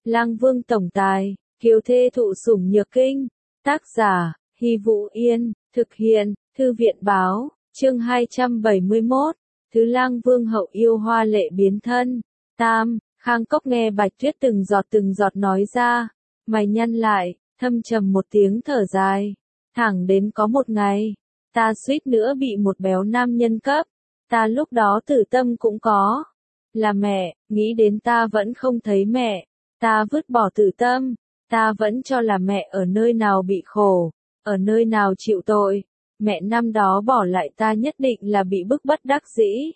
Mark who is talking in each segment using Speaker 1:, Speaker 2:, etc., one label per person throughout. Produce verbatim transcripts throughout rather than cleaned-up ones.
Speaker 1: Lang Vương tổng tài, kiều thê thụ sủng nhược kinh. Tác giả, Hy Vũ Yên, thực hiện, Thư viện báo, chương hai trăm bảy mươi mốt, Thứ Lang Vương hậu yêu hoa lệ biến thân. Tam, Khang Cốc nghe Bạch Tuyết từng giọt từng giọt nói ra, mày nhăn lại, thâm trầm một tiếng thở dài. Thẳng đến có một ngày, ta suýt nữa bị một béo nam nhân cấp, ta lúc đó tử tâm cũng có. Là mẹ, nghĩ đến ta vẫn không thấy mẹ, ta vứt bỏ tử tâm, ta vẫn cho là mẹ ở nơi nào bị khổ, ở nơi nào chịu tội. Mẹ năm đó bỏ lại ta nhất định là bị bức bất đắc dĩ.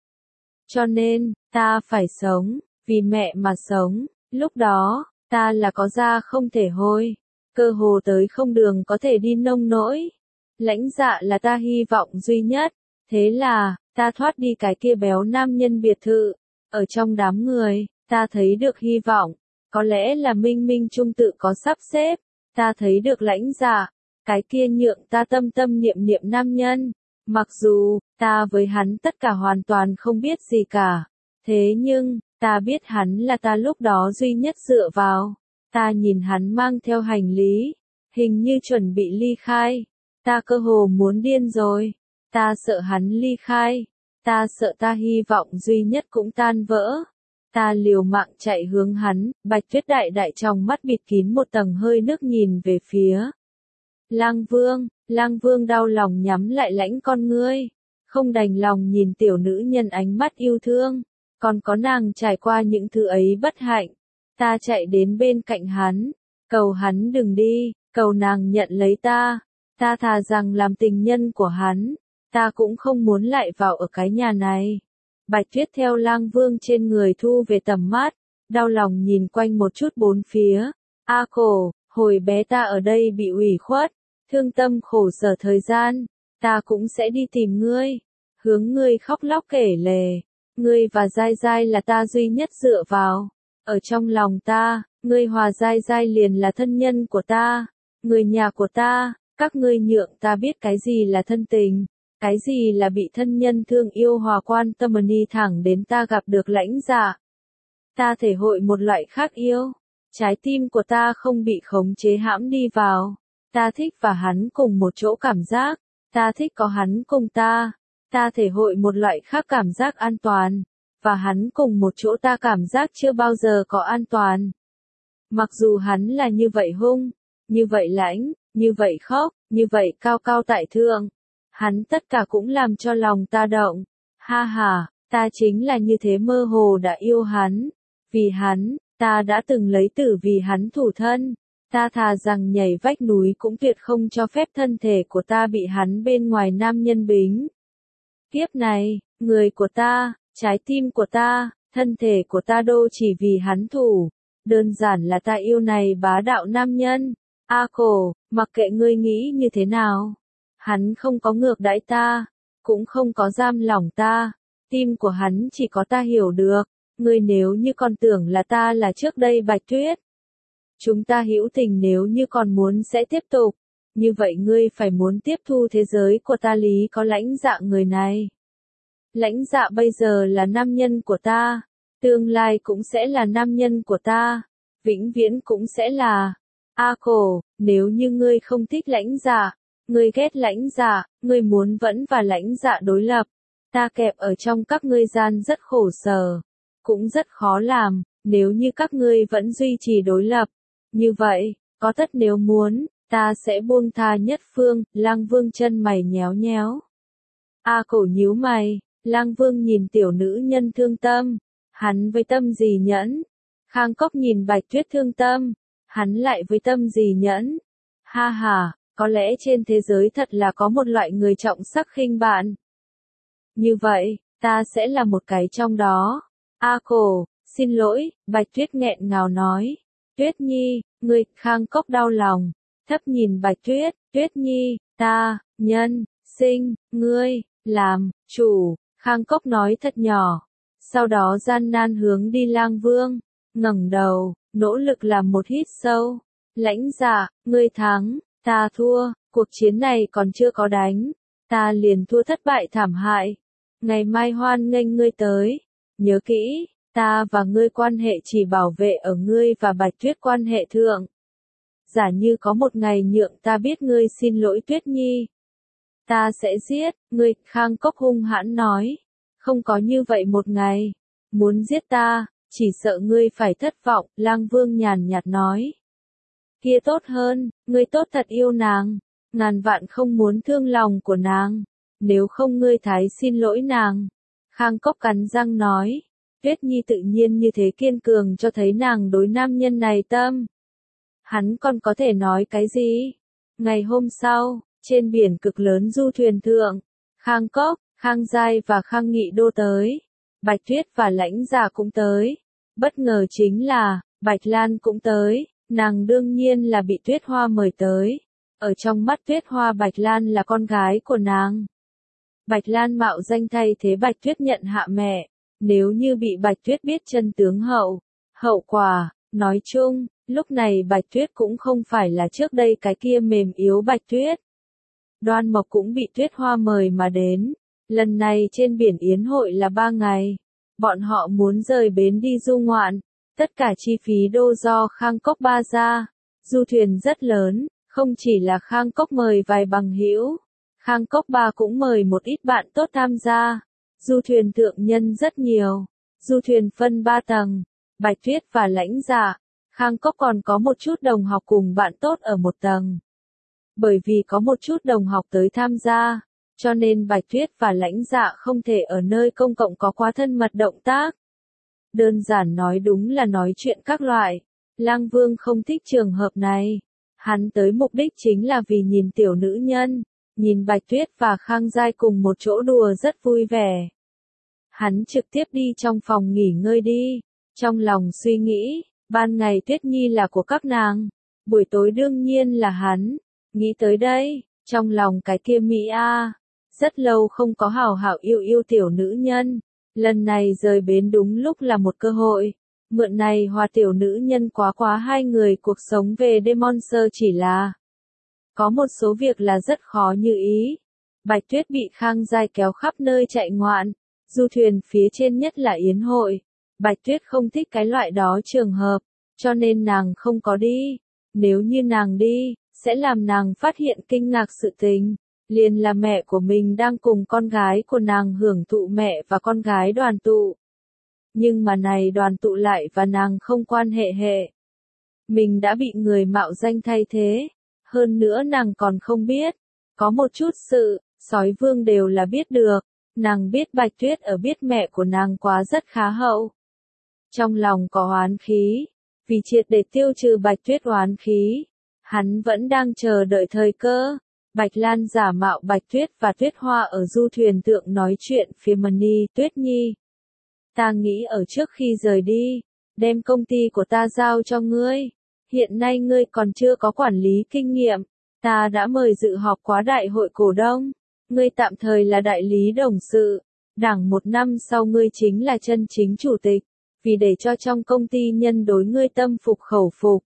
Speaker 1: Cho nên, ta phải sống, vì mẹ mà sống. Lúc đó, ta là có da không thể hôi, cơ hồ tới không đường có thể đi nông nỗi. Lãnh Dạ là ta hy vọng duy nhất. Thế là, ta thoát đi cái kia béo nam nhân biệt thự. Ở trong đám người, ta thấy được hy vọng. Có lẽ là minh minh trung tự có sắp xếp. Ta thấy được Lãnh Dạ, cái kia nhượng ta tâm tâm niệm niệm nam nhân. Mặc dù, ta với hắn tất cả hoàn toàn không biết gì cả. Thế nhưng, ta biết hắn là ta lúc đó duy nhất dựa vào. Ta nhìn hắn mang theo hành lý, hình như chuẩn bị ly khai. Ta cơ hồ muốn điên rồi. Ta sợ hắn ly khai. Ta sợ ta hy vọng duy nhất cũng tan vỡ. Ta liều mạng chạy hướng hắn, Bạch Tuyết đại đại trong mắt bịt kín một tầng hơi nước nhìn về phía Lang Vương. Lang Vương đau lòng nhắm lại lãnh con ngươi, không đành lòng nhìn tiểu nữ nhân ánh mắt yêu thương, còn có nàng trải qua những thứ ấy bất hạnh. Ta chạy đến bên cạnh hắn, cầu hắn đừng đi, cầu nàng nhận lấy ta, ta thà rằng làm tình nhân của hắn, ta cũng không muốn lại vào ở cái nhà này. Bạch Tuyết theo Lang Vương trên người thu về tầm mắt, đau lòng nhìn quanh một chút bốn phía. A Cổ, hồi bé ta ở đây bị ủy khuất, thương tâm khổ sở thời gian, ta cũng sẽ đi tìm ngươi, hướng ngươi khóc lóc kể lể. Ngươi và Giai Giai là ta duy nhất dựa vào. Ở trong lòng ta, ngươi hòa Giai Giai liền là thân nhân của ta, người nhà của ta. Các ngươi nhượng ta biết cái gì là thân tình, cái gì là bị thân nhân thương yêu hòa quan tâm ni thẳng đến ta gặp được Lãnh Dạ. Ta thể hội một loại khác yêu, trái tim của ta không bị khống chế hãm đi vào. Ta thích và hắn cùng một chỗ cảm giác, ta thích có hắn cùng ta. Ta thể hội một loại khác cảm giác an toàn, và hắn cùng một chỗ ta cảm giác chưa bao giờ có an toàn. Mặc dù hắn là như vậy hung, như vậy lãnh, như vậy khóc, như vậy cao cao tại thượng, hắn tất cả cũng làm cho lòng ta động. Ha ha, ta chính là như thế mơ hồ đã yêu hắn. Vì hắn, ta đã từng lấy tử vì hắn thủ thân. Ta thà rằng nhảy vách núi cũng tuyệt không cho phép thân thể của ta bị hắn bên ngoài nam nhân bính. Kiếp này, người của ta, trái tim của ta, thân thể của ta đô chỉ vì hắn thủ. Đơn giản là ta yêu này bá đạo nam nhân. A Cổ, mặc kệ ngươi nghĩ như thế nào, hắn không có ngược đãi ta, cũng không có giam lỏng ta. Tim của hắn chỉ có ta hiểu được. Ngươi nếu như còn tưởng là ta là trước đây Bạch Tuyết, chúng ta hữu tình nếu như còn muốn sẽ tiếp tục, như vậy ngươi phải muốn tiếp thu thế giới của ta lý có Lãnh Dạ người này. Lãnh Dạ bây giờ là nam nhân của ta, tương lai cũng sẽ là nam nhân của ta, vĩnh viễn cũng sẽ là. A Cổ, nếu như ngươi không thích Lãnh Dạ, ngươi ghét Lãnh Dạ, ngươi muốn vẫn và Lãnh Dạ đối lập, ta kẹp ở trong các ngươi gian rất khổ sở, cũng rất khó làm. Nếu như các ngươi vẫn duy trì đối lập, như vậy, có tất nếu muốn, ta sẽ buông tha nhất phương. Lang Vương chân mày nhéo nhéo. A Cổ nhíu mày, Lang Vương nhìn tiểu nữ nhân thương tâm, hắn với tâm gì nhẫn. Khang Cốc nhìn Bạch Tuyết thương tâm, hắn lại với tâm gì nhẫn. Ha ha, có lẽ trên thế giới thật là có một loại người trọng sắc khinh bạn. Như vậy, ta sẽ là một cái trong đó. A Cổ, xin lỗi, Bạch Tuyết nghẹn ngào nói. Tuyết Nhi, ngươi. Khang Cốc đau lòng, thấp nhìn Bạch Tuyết. Tuyết Nhi, ta, nhân, sinh, ngươi, làm, chủ. Khang Cốc nói thật nhỏ, sau đó gian nan hướng đi Lang Vương, ngẩng đầu, nỗ lực làm một hít sâu. Lãnh Dạ, ngươi thắng, ta thua, cuộc chiến này còn chưa có đánh, ta liền thua thất bại thảm hại. Ngày mai hoan nghênh ngươi tới, nhớ kỹ, Ta và ngươi quan hệ chỉ bảo vệ ở ngươi và Bạch Tuyết quan hệ thượng. Giả như có một ngày nhượng ta biết ngươi xin lỗi Tuyết Nhi. Ta sẽ giết, ngươi, Khang Cốc hung hãn nói. Không có như vậy một ngày. Muốn giết ta, chỉ sợ ngươi phải thất vọng, Lang Vương nhàn nhạt nói. Kia tốt hơn, ngươi tốt thật yêu nàng. Ngàn vạn không muốn thương lòng của nàng. Nếu không ngươi thái xin lỗi nàng. Khang Cốc cắn răng nói. Tuyết Nhi tự nhiên như thế kiên cường cho thấy nàng đối nam nhân này tâm. Hắn còn có thể nói cái gì? Ngày hôm sau, trên biển cực lớn du thuyền thượng, Khang Cốc, Khang Giai và Khang Nghị Đô tới. Bạch Tuyết và Lãnh Giả cũng tới. Bất ngờ chính là, Bạch Lan cũng tới, nàng đương nhiên là bị Tuyết Hoa mời tới. Ở trong mắt Tuyết Hoa Bạch Lan là con gái của nàng. Bạch Lan mạo danh thay thế Bạch Tuyết nhận hạ mẹ. Nếu như bị Bạch Tuyết biết chân tướng hậu, hậu quả, nói chung, lúc này Bạch Tuyết cũng không phải là trước đây cái kia mềm yếu Bạch Tuyết. Đoan Mộc cũng bị Tuyết Hoa mời mà đến. Lần này trên biển yến hội là ba ngày. Bọn họ muốn rời bến đi du ngoạn. Tất cả chi phí đô do Khang Cốc ba ra. Du thuyền rất lớn, không chỉ là Khang Cốc mời vài bằng hữu. Khang Cốc ba cũng mời một ít bạn tốt tham gia. Du thuyền thượng nhân rất nhiều. Du thuyền phân ba tầng. Bạch Tuyết và Lãnh Dạ. Khang Cốc còn có một chút đồng học cùng bạn tốt ở một tầng. Bởi vì có một chút đồng học tới tham gia, cho nên Bạch Tuyết và Lãnh Dạ không thể ở nơi công cộng có quá thân mật động tác. Đơn giản nói đúng là nói chuyện các loại. Lang Vương không thích trường hợp này. Hắn tới mục đích chính là vì nhìn tiểu nữ nhân, nhìn Bạch Tuyết và Khang Giai cùng một chỗ đùa rất vui vẻ. Hắn trực tiếp đi trong phòng nghỉ ngơi đi, trong lòng suy nghĩ, ban ngày Tuyết Nhi là của các nàng, buổi tối đương nhiên là hắn. Nghĩ tới đây, trong lòng cái kia Mỹ A, rất lâu không có hào hảo yêu yêu tiểu nữ nhân, lần này rời bến đúng lúc là một cơ hội, mượn này hòa tiểu nữ nhân quá quá hai người cuộc sống về Demonster chỉ là có một số việc là rất khó như ý. Bạch Tuyết bị Khang Giai kéo khắp nơi chạy ngoạn, du thuyền phía trên nhất là yến hội. Bạch Tuyết không thích cái loại đó trường hợp, cho nên nàng không có đi. Nếu như nàng đi, sẽ làm nàng phát hiện kinh ngạc sự tình. Liền là mẹ của mình đang cùng con gái của nàng hưởng thụ mẹ và con gái đoàn tụ. Nhưng mà này đoàn tụ lại và nàng không quan hệ hệ. Mình đã bị người mạo danh thay thế. Hơn nữa nàng còn không biết. Có một chút sự, sói vương đều là biết được. Nàng biết Bạch Tuyết ở biết mẹ của nàng quá rất khá hậu. Trong lòng có oán khí. Vì triệt để tiêu trừ Bạch Tuyết oán khí. Hắn vẫn đang chờ đợi thời cơ. Bạch Lan giả mạo Bạch Tuyết và Tuyết Hoa ở du thuyền thượng nói chuyện phía Mani Tuyết Nhi. Ta nghĩ ở trước khi rời đi, đem công ty của ta giao cho ngươi. Hiện nay ngươi còn chưa có quản lý kinh nghiệm. Ta đã mời dự họp quá đại hội cổ đông. Ngươi tạm thời là đại lý đồng sự. Đảng một năm sau ngươi chính là chân chính chủ tịch. Vì để cho trong công ty nhân đối ngươi tâm phục khẩu phục.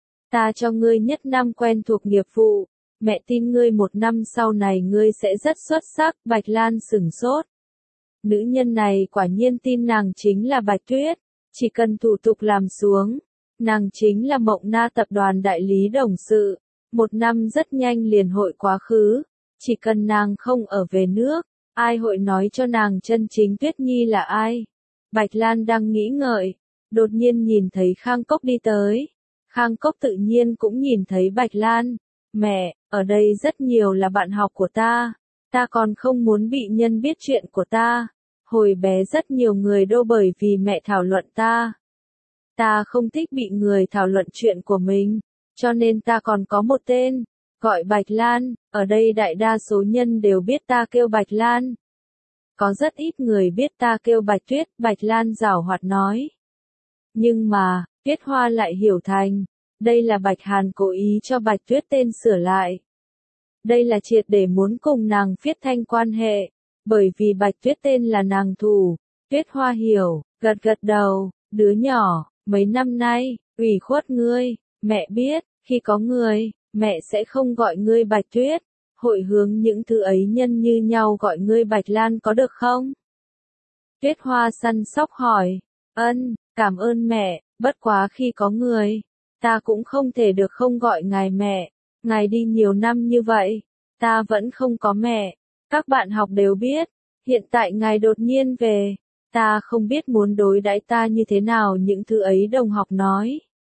Speaker 1: Ta cho ngươi nhất năm quen thuộc nghiệp vụ. Mẹ tin ngươi một năm sau này ngươi sẽ rất xuất sắc. Bạch Lan sửng sốt. Nữ nhân này quả nhiên tin nàng chính là Bạch Tuyết. Chỉ cần thủ tục làm xuống. Nàng chính là Mộng Na tập đoàn đại lý đồng sự. Một năm rất nhanh liền hội quá khứ. Chỉ cần nàng không ở về nước. Ai hội nói cho nàng chân chính Tuyết Nhi là ai? Bạch Lan đang nghĩ ngợi. Đột nhiên nhìn thấy Khang Cốc đi tới. Khang Cốc tự nhiên cũng nhìn thấy Bạch Lan. Mẹ, ở đây rất nhiều là bạn học của ta. Ta còn không muốn bị nhân biết chuyện của ta. Hồi bé rất nhiều người đô bởi vì mẹ thảo luận ta. Ta không thích bị người thảo luận chuyện của mình. Cho nên ta còn có một tên. Gọi Bạch Lan. Ở đây đại đa số nhân đều biết ta kêu Bạch Lan. Có rất ít người biết ta kêu Bạch Tuyết. Bạch Lan giảo hoạt nói. Nhưng mà, Tuyết Hoa lại hiểu thành. Đây là Bạch Hàn cố ý cho Bạch Tuyết tên sửa lại. Đây là triệt để muốn cùng nàng phiết thanh quan hệ. Bởi vì Bạch Tuyết tên là nàng thủ. Tuyết Hoa hiểu, gật gật đầu, đứa nhỏ, mấy năm nay, ủy khuất ngươi, mẹ biết, khi có người, mẹ sẽ không gọi ngươi Bạch Tuyết. Hội hướng những thứ ấy nhân như nhau gọi ngươi Bạch Lan có được không? Tuyết Hoa săn sóc hỏi. Ân, cảm ơn mẹ, bất quá khi có người, ta cũng không thể được không gọi ngài mẹ. Ngài đi nhiều năm như vậy, ta vẫn không có mẹ. Các bạn học đều biết, hiện tại ngài đột nhiên về, ta không biết muốn đối đãi ta như thế nào, những thứ ấy đồng học nói.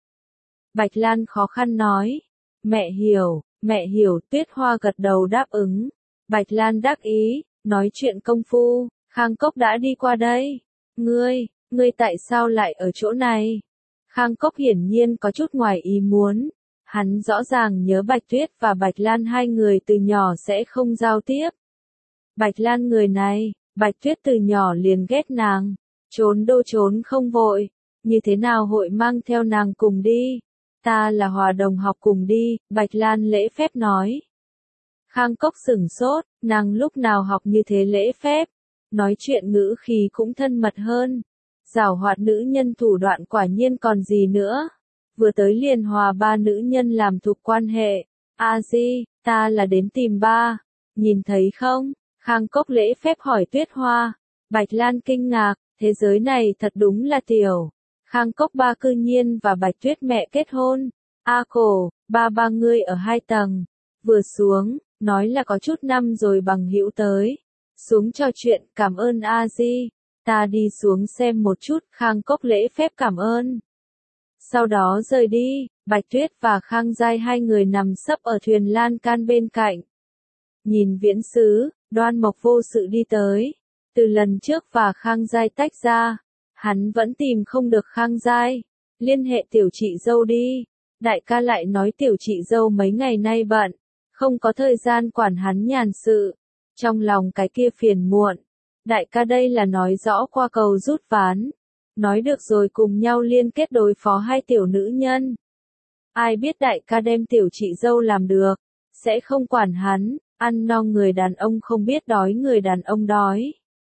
Speaker 1: Bạch Lan khó khăn nói, mẹ hiểu, mẹ hiểu. Tuyết Hoa gật đầu đáp ứng. Bạch Lan đắc ý, nói chuyện công phu, Khang Cốc đã đi qua đây. Ngươi, ngươi tại sao lại ở chỗ này? Khang Cốc hiển nhiên có chút ngoài ý muốn. Hắn rõ ràng nhớ Bạch Tuyết và Bạch Lan hai người từ nhỏ sẽ không giao tiếp. Bạch Lan người này, Bạch Tuyết từ nhỏ liền ghét nàng, trốn đô trốn không vội, như thế nào hội mang theo nàng cùng đi? Ta là Hòa đồng học cùng đi, Bạch Lan lễ phép nói. Khang Cốc sửng sốt, nàng lúc nào học như thế lễ phép, nói chuyện ngữ khí cũng thân mật hơn. Giảo hoạt nữ nhân thủ đoạn quả nhiên còn gì nữa. Vừa tới liền hòa ba nữ nhân làm thuộc quan hệ. A Di, ta là đến tìm ba. Nhìn thấy không? Khang Cốc lễ phép hỏi Tuyết Hoa. Bạch Lan kinh ngạc, thế giới này thật đúng là tiểu. Khang Cốc ba cư nhiên và Bạch Tuyết mẹ kết hôn. A cổ, ba ba ngươi ở hai tầng. Vừa xuống, nói là có chút năm rồi bằng hữu tới. Xuống trò chuyện, cảm ơn A Di. Ta đi xuống xem một chút. Khang Cốc lễ phép cảm ơn. Sau đó rời đi, Bạch Tuyết và Khang Giai hai người nằm sấp ở thuyền lan can bên cạnh. Nhìn Viễn Sứ, Đoan Mộc vô sự đi tới. Từ lần trước và Khang Giai tách ra, hắn vẫn tìm không được Khang Giai. Liên hệ tiểu chị dâu đi. Đại ca lại nói tiểu chị dâu mấy ngày nay bận, không có thời gian quản hắn nhàn sự. Trong lòng cái kia phiền muộn. Đại ca đây là nói rõ qua cầu rút ván. Nói được rồi cùng nhau liên kết đối phó hai tiểu nữ nhân. Ai biết đại ca đem tiểu chị dâu làm được, sẽ không quản hắn, ăn no người đàn ông không biết đói người đàn ông đói.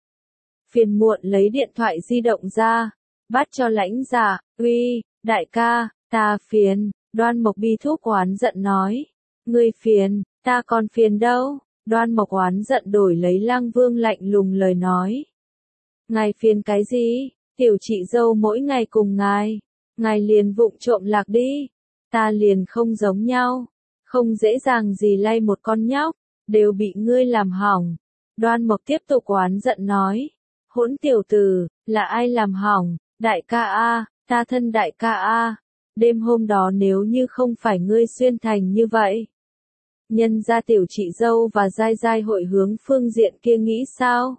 Speaker 1: Phiền muộn lấy điện thoại di động ra, bắt cho Lãnh Dạ, uy, đại ca, ta phiền, Đoan Mộc bi thuốc oán giận nói. Ngươi phiền, ta còn phiền đâu, Đoan Mộc oán giận đổi lấy Lang Vương lạnh lùng lời nói. Ngài phiền cái gì? Tiểu chị dâu mỗi ngày cùng ngài, ngài liền vụng trộm lạc đi, ta liền không giống nhau, không dễ dàng gì lay một con nhóc, đều bị ngươi làm hỏng. Đoan Mộc tiếp tục oán giận nói, hỗn tiểu tử, là ai làm hỏng, đại ca a, ta thân đại ca a, đêm hôm đó nếu như không phải ngươi xuyên thành như vậy. Nhân ra tiểu chị dâu và Giai Giai hội hướng phương diện kia nghĩ sao?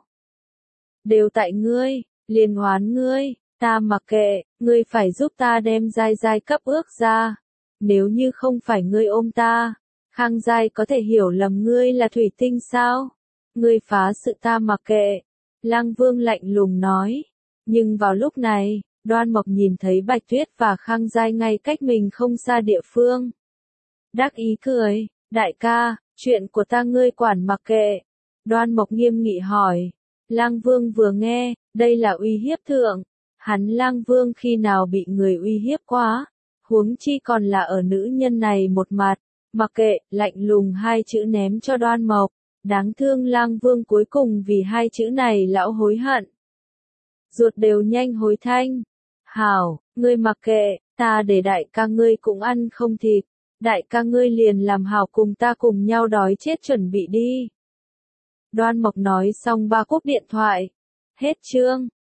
Speaker 1: Đều tại ngươi. Liên hoán ngươi, ta mặc kệ, ngươi phải giúp ta đem Giai Giai cấp ước ra. Nếu như không phải ngươi ôm ta, Khang Giai có thể hiểu lầm ngươi là thủy tinh sao? Ngươi phá sự ta mặc kệ. Lang Vương lạnh lùng nói. Nhưng vào lúc này, Đoan Mộc nhìn thấy Bạch Tuyết và Khang Giai ngay cách mình không xa địa phương. Đắc ý cười, đại ca, chuyện của ta ngươi quản mặc kệ. Đoan Mộc nghiêm nghị hỏi. Lang Vương vừa nghe, đây là uy hiếp thượng. Hắn Lang Vương khi nào bị người uy hiếp quá, huống chi còn là ở nữ nhân này một mặt, mặc kệ, lạnh lùng hai chữ ném cho Đoan Mộc. Đáng thương Lang Vương cuối cùng vì hai chữ này lão hối hận. Ruột đều nhanh hối thanh. Hảo, ngươi mặc kệ, ta để đại ca ngươi cũng ăn không thịt. Đại ca ngươi liền làm hảo cùng ta cùng nhau đói chết chuẩn bị đi. Đoan Mộc nói xong ba cúp điện thoại. Hết chương.